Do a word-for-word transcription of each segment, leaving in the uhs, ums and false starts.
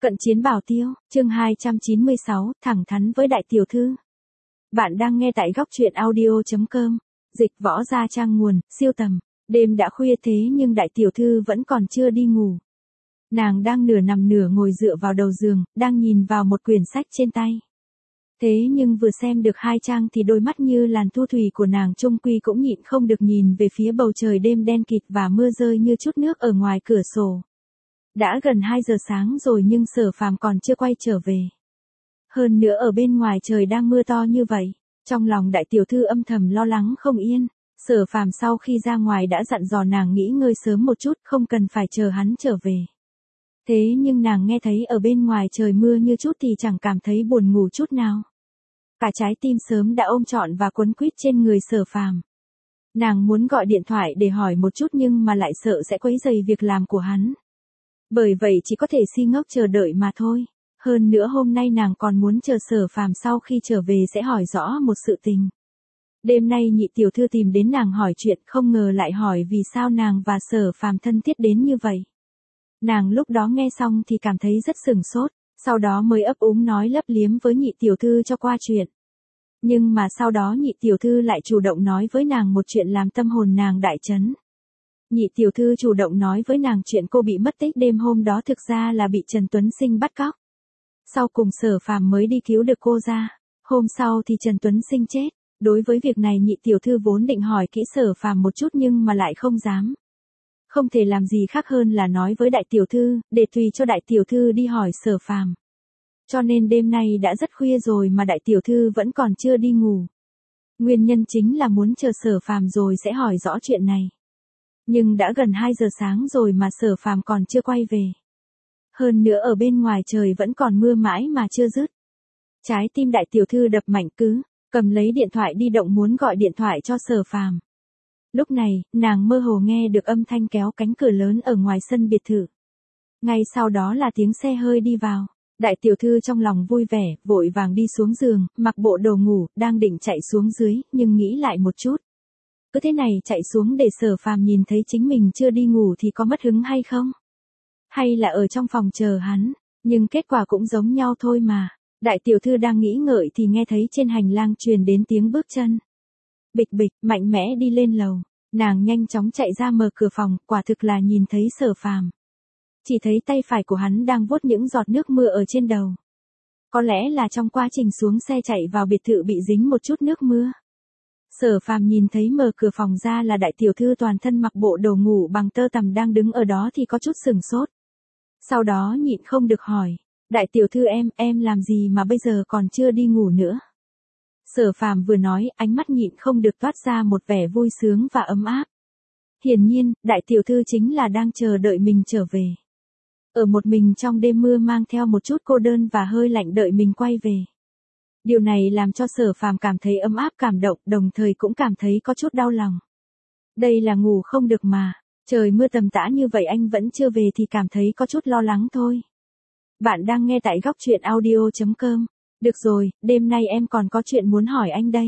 Cận chiến bảo tiêu, chương hai trăm chín mươi sáu, thẳng thắn với đại tiểu thư. Bạn đang nghe tại góc truyện audio.com, dịch võ gia trang nguồn, siêu tầm. Đêm đã khuya thế nhưng đại tiểu thư vẫn còn chưa đi ngủ. Nàng đang nửa nằm nửa ngồi dựa vào đầu giường, đang nhìn vào một quyển sách trên tay. Thế nhưng vừa xem được hai trang thì đôi mắt như làn thu thủy của nàng chung quy cũng nhịn không được nhìn về phía bầu trời đêm đen kịt và mưa rơi như chút nước ở ngoài cửa sổ. Đã gần hai giờ sáng rồi nhưng Sở Phàm còn chưa quay trở về. Hơn nữa ở bên ngoài trời đang mưa to như vậy, trong lòng đại tiểu thư âm thầm lo lắng không yên. Sở Phàm sau khi ra ngoài đã dặn dò nàng nghỉ ngơi sớm một chút, không cần phải chờ hắn trở về. Thế nhưng nàng nghe thấy ở bên ngoài trời mưa như chút thì chẳng cảm thấy buồn ngủ chút nào. Cả trái tim sớm đã ôm trọn và quấn quýt trên người Sở Phàm. Nàng muốn gọi điện thoại để hỏi một chút nhưng mà lại sợ sẽ quấy rầy việc làm của hắn. Bởi vậy chỉ có thể si ngốc chờ đợi mà thôi. Hơn nữa hôm nay nàng còn muốn chờ Sở Phàm sau khi trở về sẽ hỏi rõ một sự tình. Đêm nay nhị tiểu thư tìm đến nàng hỏi chuyện, không ngờ lại hỏi vì sao nàng và Sở Phàm thân thiết đến như vậy. Nàng lúc đó nghe xong thì cảm thấy rất sửng sốt, sau đó mới ấp úng nói lấp liếm với nhị tiểu thư cho qua chuyện. Nhưng mà sau đó nhị tiểu thư lại chủ động nói với nàng một chuyện làm tâm hồn nàng đại chấn. Nhị tiểu thư chủ động nói với nàng chuyện cô bị mất tích đêm hôm đó thực ra là bị Trần Tuấn Sinh bắt cóc. Sau cùng Sở Phàm mới đi cứu được cô ra. Hôm sau thì Trần Tuấn Sinh chết. Đối với việc này nhị tiểu thư vốn định hỏi kỹ Sở Phàm một chút nhưng mà lại không dám. Không thể làm gì khác hơn là nói với đại tiểu thư, để tùy cho đại tiểu thư đi hỏi Sở Phàm. Cho nên đêm nay đã rất khuya rồi mà đại tiểu thư vẫn còn chưa đi ngủ. Nguyên nhân chính là muốn chờ Sở Phàm rồi sẽ hỏi rõ chuyện này. Nhưng đã gần hai giờ sáng rồi mà Sở Phàm còn chưa quay về. Hơn nữa ở bên ngoài trời vẫn còn mưa mãi mà chưa dứt. Trái tim đại tiểu thư đập mạnh cứ, cầm lấy điện thoại di động muốn gọi điện thoại cho Sở Phàm. Lúc này, nàng mơ hồ nghe được âm thanh kéo cánh cửa lớn ở ngoài sân biệt thự. Ngay sau đó là tiếng xe hơi đi vào. Đại tiểu thư trong lòng vui vẻ, vội vàng đi xuống giường, mặc bộ đồ ngủ, đang định chạy xuống dưới, nhưng nghĩ lại một chút. Cứ thế này chạy xuống để Sở Phàm nhìn thấy chính mình chưa đi ngủ thì có mất hứng hay không? Hay là ở trong phòng chờ hắn, nhưng kết quả cũng giống nhau thôi mà. Đại tiểu thư đang nghĩ ngợi thì nghe thấy trên hành lang truyền đến tiếng bước chân. Bịch bịch, mạnh mẽ đi lên lầu. Nàng nhanh chóng chạy ra mở cửa phòng, quả thực là nhìn thấy Sở Phàm. Chỉ thấy tay phải của hắn đang vuốt những giọt nước mưa ở trên đầu. Có lẽ là trong quá trình xuống xe chạy vào biệt thự bị dính một chút nước mưa. Sở Phàm nhìn thấy mở cửa phòng ra là đại tiểu thư toàn thân mặc bộ đồ ngủ bằng tơ tằm đang đứng ở đó thì có chút sửng sốt. Sau đó nhịn không được hỏi, đại tiểu thư em, em làm gì mà bây giờ còn chưa đi ngủ nữa? Sở Phàm vừa nói, ánh mắt nhịn không được toát ra một vẻ vui sướng và ấm áp. Hiển nhiên, đại tiểu thư chính là đang chờ đợi mình trở về. Ở một mình trong đêm mưa mang theo một chút cô đơn và hơi lạnh đợi mình quay về. Điều này làm cho Sở Phàm cảm thấy ấm áp cảm động, đồng thời cũng cảm thấy có chút đau lòng. Đây là ngủ không được mà, trời mưa tầm tã như vậy anh vẫn chưa về thì cảm thấy có chút lo lắng thôi. Bạn đang nghe tại góc truyện audio.com. Được rồi, đêm nay em còn có chuyện muốn hỏi anh đây.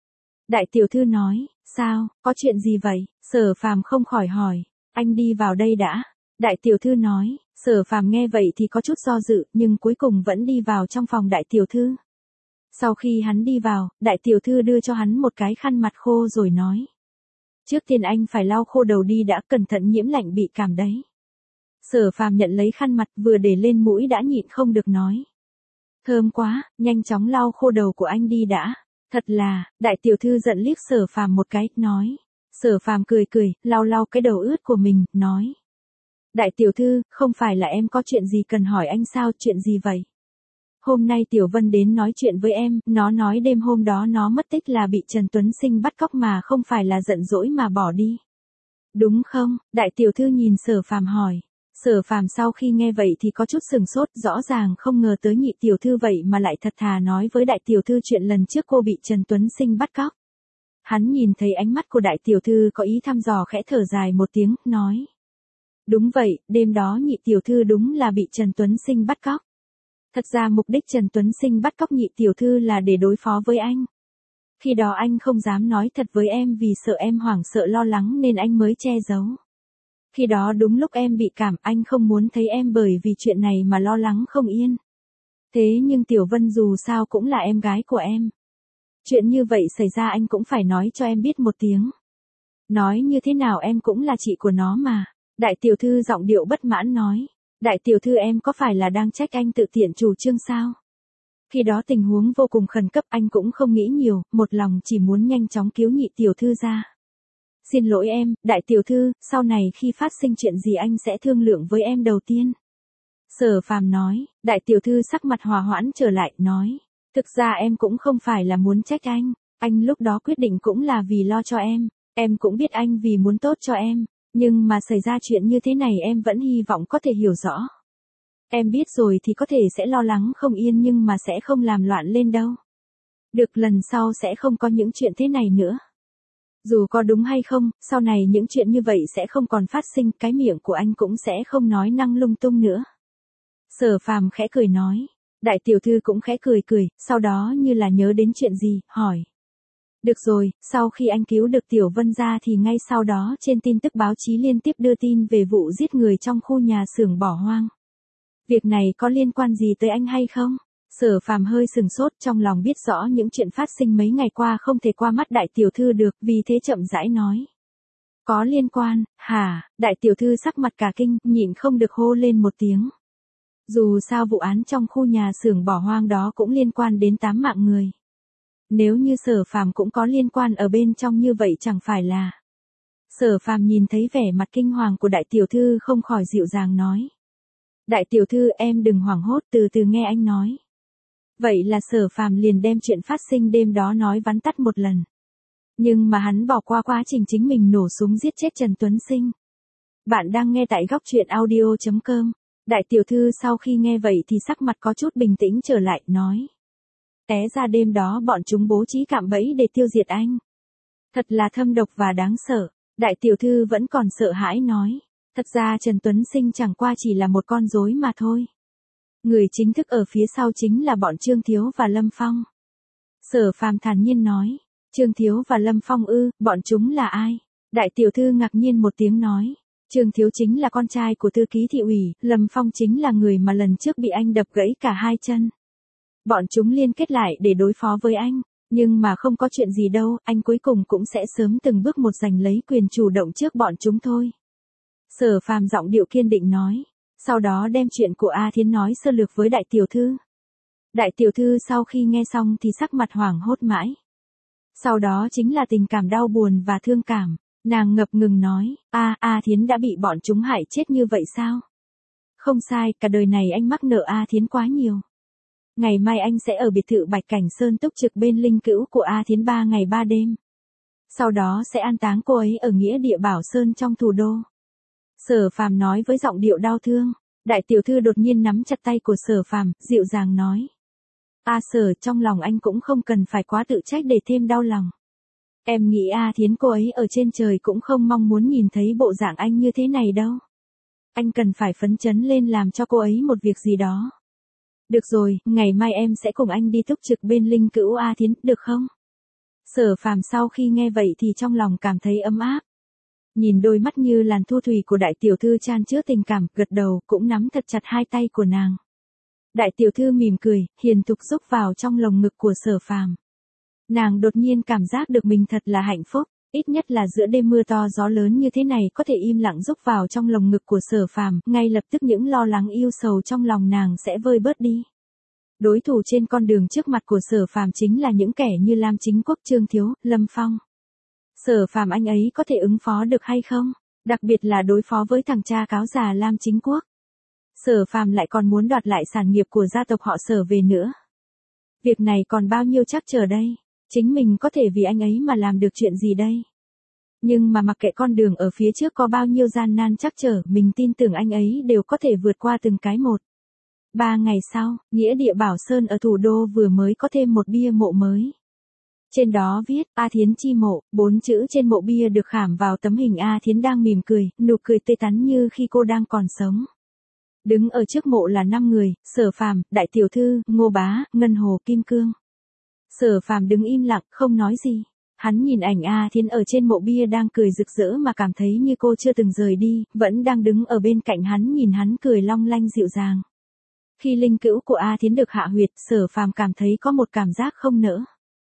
Đại tiểu thư nói, sao, có chuyện gì vậy? Sở Phàm không khỏi hỏi, anh đi vào đây đã. Đại tiểu thư nói, Sở Phàm nghe vậy thì có chút do dự, nhưng cuối cùng vẫn đi vào trong phòng đại tiểu thư. Sau khi hắn đi vào, đại tiểu thư đưa cho hắn một cái khăn mặt khô rồi nói. Trước tiên anh phải lau khô đầu đi đã, cẩn thận nhiễm lạnh bị cảm đấy. Sở Phàm nhận lấy khăn mặt vừa để lên mũi đã nhịn không được nói. Thơm quá, nhanh chóng lau khô đầu của anh đi đã. Thật là, đại tiểu thư giận liếc Sở Phàm một cái, nói. Sở Phàm cười cười, lau lau cái đầu ướt của mình, nói. Đại tiểu thư, không phải là em có chuyện gì cần hỏi anh sao, chuyện gì vậy? Hôm nay Tiểu Vân đến nói chuyện với em, nó nói đêm hôm đó nó mất tích là bị Trần Tuấn Sinh bắt cóc mà không phải là giận dỗi mà bỏ đi. Đúng không? Đại tiểu thư nhìn Sở Phàm hỏi. Sở Phàm sau khi nghe vậy thì có chút sừng sốt, rõ ràng không ngờ tới nhị tiểu thư vậy mà lại thật thà nói với đại tiểu thư chuyện lần trước cô bị Trần Tuấn Sinh bắt cóc. Hắn nhìn thấy ánh mắt của đại tiểu thư có ý thăm dò khẽ thở dài một tiếng, nói. Đúng vậy, đêm đó nhị tiểu thư đúng là bị Trần Tuấn Sinh bắt cóc. Thật ra mục đích Trần Tuấn Sinh bắt cóc nhị tiểu thư là để đối phó với anh. Khi đó anh không dám nói thật với em vì sợ em hoảng sợ lo lắng nên anh mới che giấu. Khi đó đúng lúc em bị cảm, anh không muốn thấy em bởi vì chuyện này mà lo lắng không yên. Thế nhưng Tiểu Vân dù sao cũng là em gái của em. Chuyện như vậy xảy ra anh cũng phải nói cho em biết một tiếng. Nói như thế nào em cũng là chị của nó mà. Đại tiểu thư giọng điệu bất mãn nói. Đại tiểu thư em có phải là đang trách anh tự tiện chủ trương sao? Khi đó tình huống vô cùng khẩn cấp, anh cũng không nghĩ nhiều, một lòng chỉ muốn nhanh chóng cứu nhị tiểu thư ra. Xin lỗi em, đại tiểu thư, sau này khi phát sinh chuyện gì anh sẽ thương lượng với em đầu tiên. Sở Phàm nói. Đại tiểu thư sắc mặt hòa hoãn trở lại, nói. Thực ra em cũng không phải là muốn trách anh, anh lúc đó quyết định cũng là vì lo cho em, em cũng biết anh vì muốn tốt cho em, nhưng mà xảy ra chuyện như thế này em vẫn hy vọng có thể hiểu rõ. Em biết rồi thì có thể sẽ lo lắng không yên nhưng mà sẽ không làm loạn lên đâu. Được, lần sau sẽ không có những chuyện thế này nữa. Dù có đúng hay không, sau này những chuyện như vậy sẽ không còn phát sinh, cái miệng của anh cũng sẽ không nói năng lung tung nữa. Sở Phàm khẽ cười nói. Đại tiểu thư cũng khẽ cười cười, sau đó như là nhớ đến chuyện gì, hỏi. Được rồi, sau khi anh cứu được Tiểu Vân ra thì ngay sau đó trên tin tức báo chí liên tiếp đưa tin về vụ giết người trong khu nhà xưởng bỏ hoang. Việc này có liên quan gì tới anh hay không? Sở Phàm hơi sừng sốt, trong lòng biết rõ những chuyện phát sinh mấy ngày qua không thể qua mắt đại tiểu thư được, vì thế chậm rãi nói. Có liên quan, hả? Đại tiểu thư sắc mặt cả kinh, nhịn không được hô lên một tiếng. Dù sao vụ án trong khu nhà xưởng bỏ hoang đó cũng liên quan đến tám mạng người. Nếu như Sở Phàm cũng có liên quan ở bên trong như vậy chẳng phải là. Sở Phàm nhìn thấy vẻ mặt kinh hoàng của đại tiểu thư không khỏi dịu dàng nói. Đại tiểu thư em đừng hoảng hốt, từ từ nghe anh nói. Vậy là Sở Phàm liền đem chuyện phát sinh đêm đó nói vắn tắt một lần. Nhưng mà hắn bỏ qua quá trình chính mình nổ súng giết chết Trần Tuấn Sinh. Bạn đang nghe tại góc truyện audio chấm com. Đại tiểu thư sau khi nghe vậy thì sắc mặt có chút bình tĩnh trở lại, nói. Té ra đêm đó bọn chúng bố trí cạm bẫy để tiêu diệt anh. Thật là thâm độc và đáng sợ. Đại tiểu thư vẫn còn sợ hãi nói. Thật ra Trần Tuấn Sinh chẳng qua chỉ là một con rối mà thôi. Người chính thức ở phía sau chính là bọn Trương Thiếu và Lâm Phong. Sở Phàm thản nhiên nói. Trương Thiếu và Lâm Phong ư, bọn chúng là ai? Đại tiểu thư ngạc nhiên một tiếng nói. Trương Thiếu chính là con trai của thư ký thị ủy, Lâm Phong chính là người mà lần trước bị anh đập gãy cả hai chân. Bọn chúng liên kết lại để đối phó với anh, nhưng mà không có chuyện gì đâu, anh cuối cùng cũng sẽ sớm từng bước một giành lấy quyền chủ động trước bọn chúng thôi. Sở Phàm giọng điệu kiên định nói, sau đó đem chuyện của A Thiến nói sơ lược với đại tiểu thư. Đại tiểu thư sau khi nghe xong thì sắc mặt hoảng hốt mãi. Sau đó chính là tình cảm đau buồn và thương cảm. Nàng ngập ngừng nói, A, A Thiến đã bị bọn chúng hại chết như vậy sao? Không sai, cả đời này anh mắc nợ A Thiến quá nhiều. Ngày mai anh sẽ ở biệt thự Bạch Cảnh Sơn túc trực bên linh cữu của A Thiến ba ngày ba đêm. Sau đó sẽ an táng cô ấy ở nghĩa địa Bảo Sơn trong thủ đô. Sở Phàm nói với giọng điệu đau thương. Đại tiểu thư đột nhiên nắm chặt tay của Sở Phàm, dịu dàng nói. A Sở, trong lòng anh cũng không cần phải quá tự trách để thêm đau lòng. Em nghĩ A Thiến cô ấy ở trên trời cũng không mong muốn nhìn thấy bộ dạng anh như thế này đâu. Anh cần phải phấn chấn lên làm cho cô ấy một việc gì đó. Được rồi, ngày mai em sẽ cùng anh đi túc trực bên linh cữu A Thiến, được không? Sở Phàm sau khi nghe vậy thì trong lòng cảm thấy ấm áp. Nhìn đôi mắt như làn thu thủy của đại tiểu thư chan chứa tình cảm, gật đầu, cũng nắm thật chặt hai tay của nàng. Đại tiểu thư mỉm cười, hiền thục rúc vào trong lồng ngực của Sở Phàm. Nàng đột nhiên cảm giác được mình thật là hạnh phúc, ít nhất là giữa đêm mưa to gió lớn như thế này có thể im lặng rúc vào trong lồng ngực của Sở Phàm, ngay lập tức những lo lắng yêu sầu trong lòng nàng sẽ vơi bớt đi. Đối thủ trên con đường trước mặt của Sở Phàm chính là những kẻ như Lam Chính Quốc, Trương Thiếu, Lâm Phong. Sở Phàm anh ấy có thể ứng phó được hay không? Đặc biệt là đối phó với thằng cha cáo già Lam Chính Quốc. Sở Phàm lại còn muốn đoạt lại sản nghiệp của gia tộc họ Sở về nữa. Việc này còn bao nhiêu trắc trở đây? Chính mình có thể vì anh ấy mà làm được chuyện gì đây? Nhưng mà mặc kệ con đường ở phía trước có bao nhiêu gian nan trắc trở, mình tin tưởng anh ấy đều có thể vượt qua từng cái một. Ba ngày sau, nghĩa địa Bảo Sơn ở thủ đô vừa mới có thêm một bia mộ mới. Trên đó viết, A Thiến chi mộ, bốn chữ trên mộ bia được khảm vào tấm hình A Thiến đang mỉm cười, nụ cười tươi tắn như khi cô đang còn sống. Đứng ở trước mộ là năm người, Sở Phàm, đại tiểu thư, Ngô Bá, Ngân Hồ, Kim Cương. Sở Phàm đứng im lặng, không nói gì. Hắn nhìn ảnh A Thiến ở trên mộ bia đang cười rực rỡ mà cảm thấy như cô chưa từng rời đi, vẫn đang đứng ở bên cạnh hắn nhìn hắn cười long lanh dịu dàng. Khi linh cữu của A Thiến được hạ huyệt, Sở Phàm cảm thấy có một cảm giác không nỡ.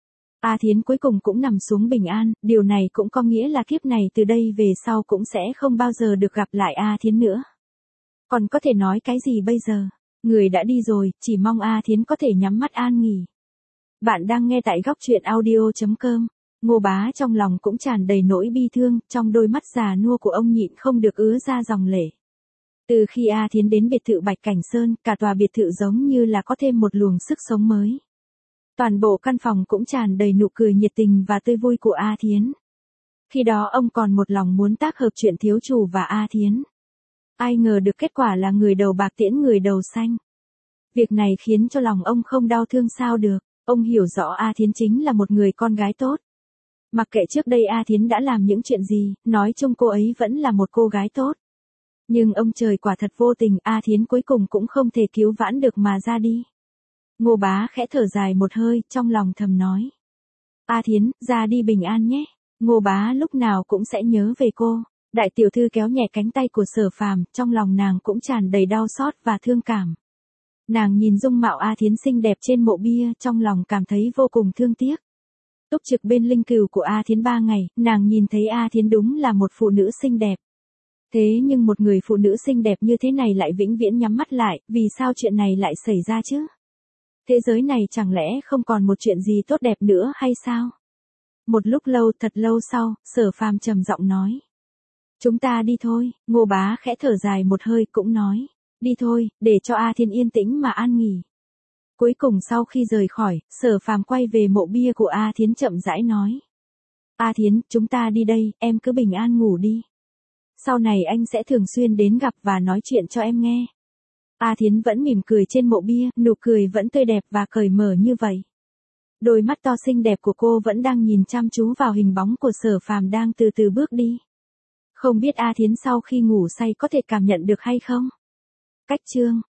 A Thiến cuối cùng cũng nằm xuống bình an, điều này cũng có nghĩa là kiếp này từ đây về sau cũng sẽ không bao giờ được gặp lại A Thiến nữa. Còn có thể nói cái gì bây giờ? Người đã đi rồi, chỉ mong A Thiến có thể nhắm mắt an nghỉ. Bạn đang nghe tại góc truyện audio chấm com. Ngô Bá trong lòng cũng tràn đầy nỗi bi thương, trong đôi mắt già nua của ông nhịn không được ứa ra dòng lệ. Từ khi A Thiến đến biệt thự Bạch Cảnh Sơn, cả tòa biệt thự giống như là có thêm một luồng sức sống mới. Toàn bộ căn phòng cũng tràn đầy nụ cười nhiệt tình và tươi vui của A Thiến. Khi đó ông còn một lòng muốn tác hợp chuyện thiếu chủ và A Thiến. Ai ngờ được kết quả là người đầu bạc tiễn người đầu xanh. Việc này khiến cho lòng ông không đau thương sao được. Ông hiểu rõ A Thiến chính là một người con gái tốt. Mặc kệ trước đây A Thiến đã làm những chuyện gì, nói chung cô ấy vẫn là một cô gái tốt. Nhưng ông trời quả thật vô tình, A Thiến cuối cùng cũng không thể cứu vãn được mà ra đi. Ngô Bá khẽ thở dài một hơi, trong lòng thầm nói. A Thiến, ra đi bình an nhé. Ngô Bá lúc nào cũng sẽ nhớ về cô. Đại tiểu thư kéo nhẹ cánh tay của Sở Phàm, trong lòng nàng cũng tràn đầy đau xót và thương cảm. Nàng nhìn dung mạo A Thiến xinh đẹp trên mộ bia, trong lòng cảm thấy vô cùng thương tiếc. Túc trực bên linh cừu của A Thiến ba ngày, nàng nhìn thấy A Thiến đúng là một phụ nữ xinh đẹp. Thế nhưng một người phụ nữ xinh đẹp như thế này lại vĩnh viễn nhắm mắt lại, vì sao chuyện này lại xảy ra chứ? Thế giới này chẳng lẽ không còn một chuyện gì tốt đẹp nữa hay sao? Một lúc lâu, thật lâu sau, Sở Phàm trầm giọng nói. Chúng ta đi thôi. Ngô Bá khẽ thở dài một hơi cũng nói. Đi thôi, để cho A Thiến yên tĩnh mà an nghỉ. Cuối cùng sau khi rời khỏi, Sở Phàm quay về mộ bia của A Thiến chậm rãi nói. A Thiến, chúng ta đi đây, em cứ bình an ngủ đi. Sau này anh sẽ thường xuyên đến gặp và nói chuyện cho em nghe. A Thiến vẫn mỉm cười trên mộ bia, nụ cười vẫn tươi đẹp và cởi mở như vậy. Đôi mắt to xinh đẹp của cô vẫn đang nhìn chăm chú vào hình bóng của Sở Phàm đang từ từ bước đi. Không biết A Thiến sau khi ngủ say có thể cảm nhận được hay không? Cách chương